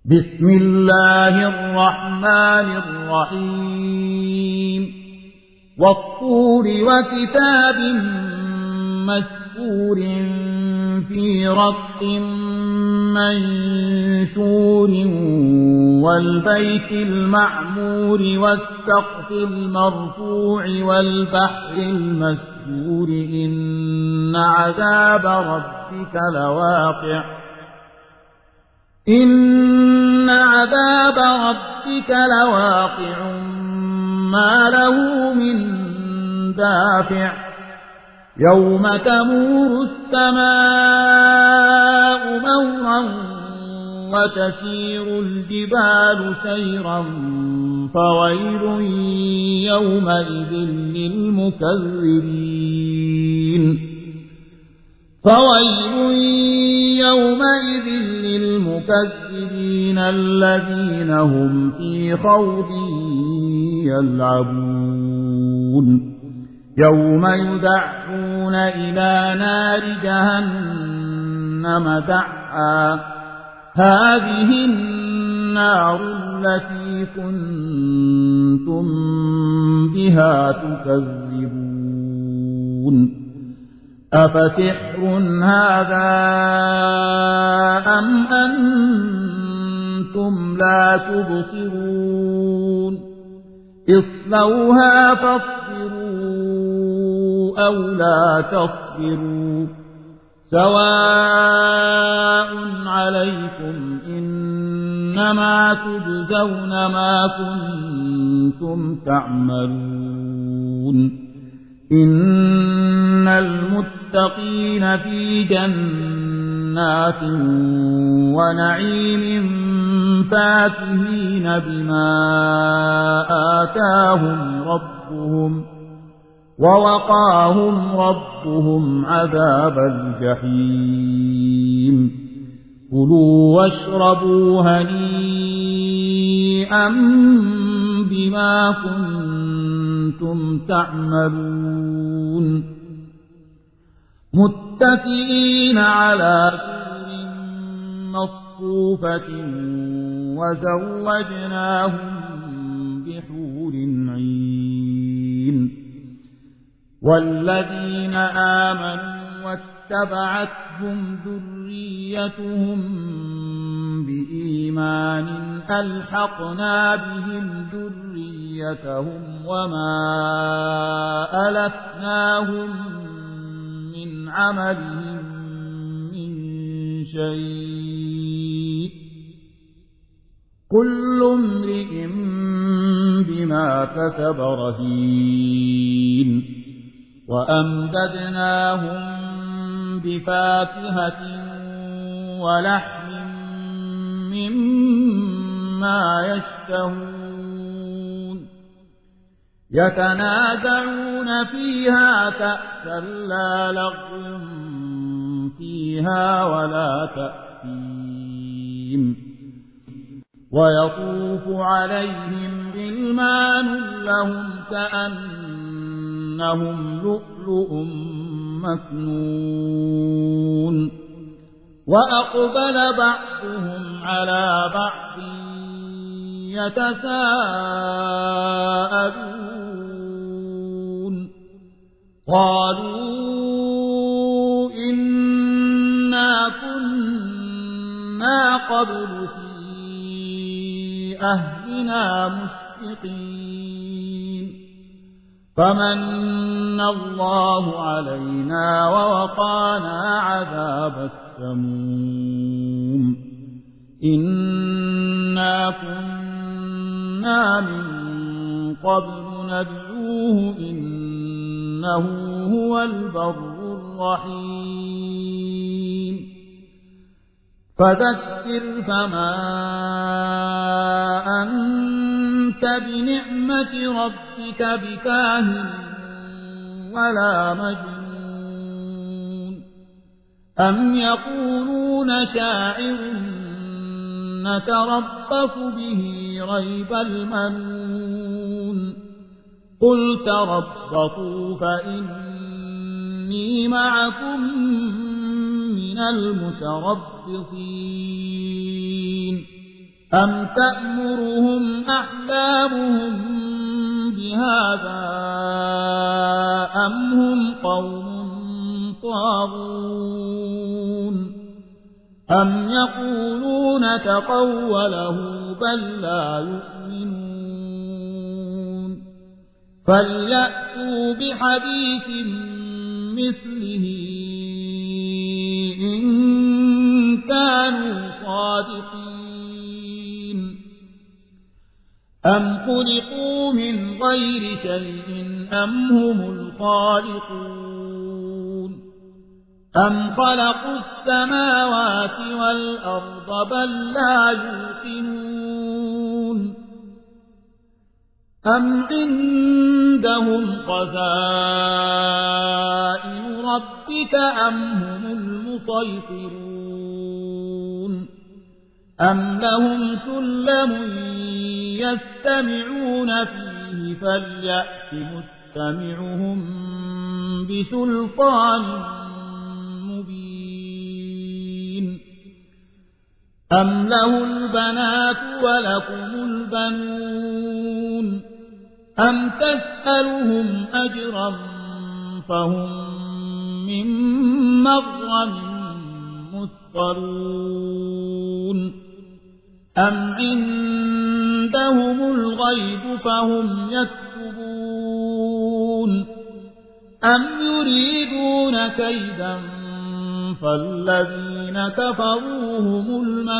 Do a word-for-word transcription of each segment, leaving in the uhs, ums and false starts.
بسم الله الرحمن الرحيم والطور وكتاب مسكور في رق منشور والبيت المعمور والسقف المرفوع والبحر المسجور إن عذاب ربك لواقع إن عذاب ربك لواقع ما له من دافع يوم تمور السماء مورا وتسير الجبال سيرا فويل يومئذ للمكذبين فويل يومئذ للمكذبين الذين هم في خوض يلعبون يوم يدعون إلى نار جهنم دعا هذه النار التي كنتم بها تكذبون أفسحر هذا أم أنتم لا تبصرون اصلوها فاصبروا أو لا تصبروا سواء عليكم إنما تجزون ما كنتم تعملون إن المتقين في جنات ونعيم فاكهين بما آتاهم ربهم ووقاهم ربهم عذاب الجحيم كلوا واشربوا هنيئا بما كنتم تعملون متكئين على سرر مصفوفة وزوجناهم بحور عين والذين آمنوا واتبعتهم ذريتهم بإيمان ألحقنا بهم ذريتهم وما ألتناهم من عملهم من شيء كل امرئ بما كسب رهين وأمددناهم بفاكهة ولحم مما يشتهون يتنازعون فيها كأسا لا لغو فيها ولا تأثيم ويطوف عليهم غلمان لهم كأنهم لؤلؤ مكنون وأقبل بعضهم على بعض يتساءلون قالوا إنا كنا قبل في أهلنا مشفقين فمن الله علينا ووقانا عذاب السموم إنا كنا من قبل ندعوه إنه هو البر الرحيم فذكر فما أنت بنعمة ربك بكاهن ولا مجنون أم يقولون شاعر نتربص به ريب المنون قل تربصوا فإني معكم من المتربصين أم تأمرهم أحلامهم بهذا أم هم قوم طاغون أم يقولون تقوله بل لا يؤمنون فليأتوا بحديث مثله إن كانوا صادقين أم خلقوا من غير شيء أم هم الخالقون أم خلقوا السماوات والأرض بل لا يوقنون أم عندهم خزائن ربك أم هم المسيطرون أم لهم سلم يستمعون فيه فليأت مستمعهم بسلطان مبين أم له البنات ولكم البنون أم تسألهم أجرا فهم من مغرم مثقلون أم عندهم الغيب فهم يكتبون أم يريدون كيدا فالذين كفروا هم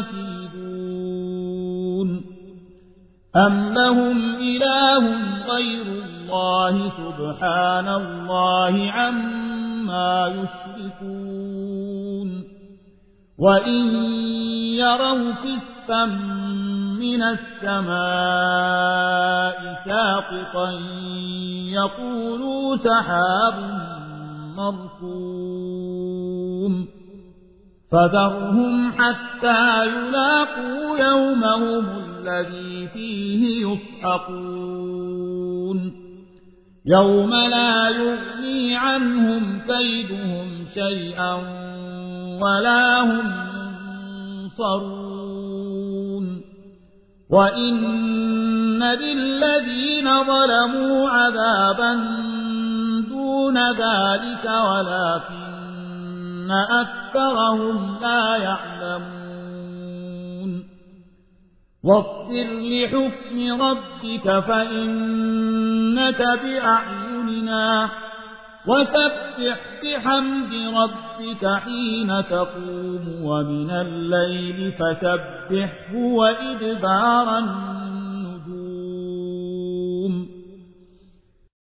المكيدون أم لهم إله غير الله سبحان الله عما يشركون وإن يروا كسفا من السماء ساقطا يقولوا سحاب مركوم فذرهم حتى يلاقوا يومهم الذي فيه يصعقون يوم لا يغني عنهم كيدهم شيئا ولا هم ينصرون وإن للذين ظلموا عذابا دون ذلك ولكن أكثرهم لا يعلمون واصبر لحكم ربك فإنك بأعيننا وسبح بحمد ربك حين تقوم ومن الليل فسبحه وإدبار النجوم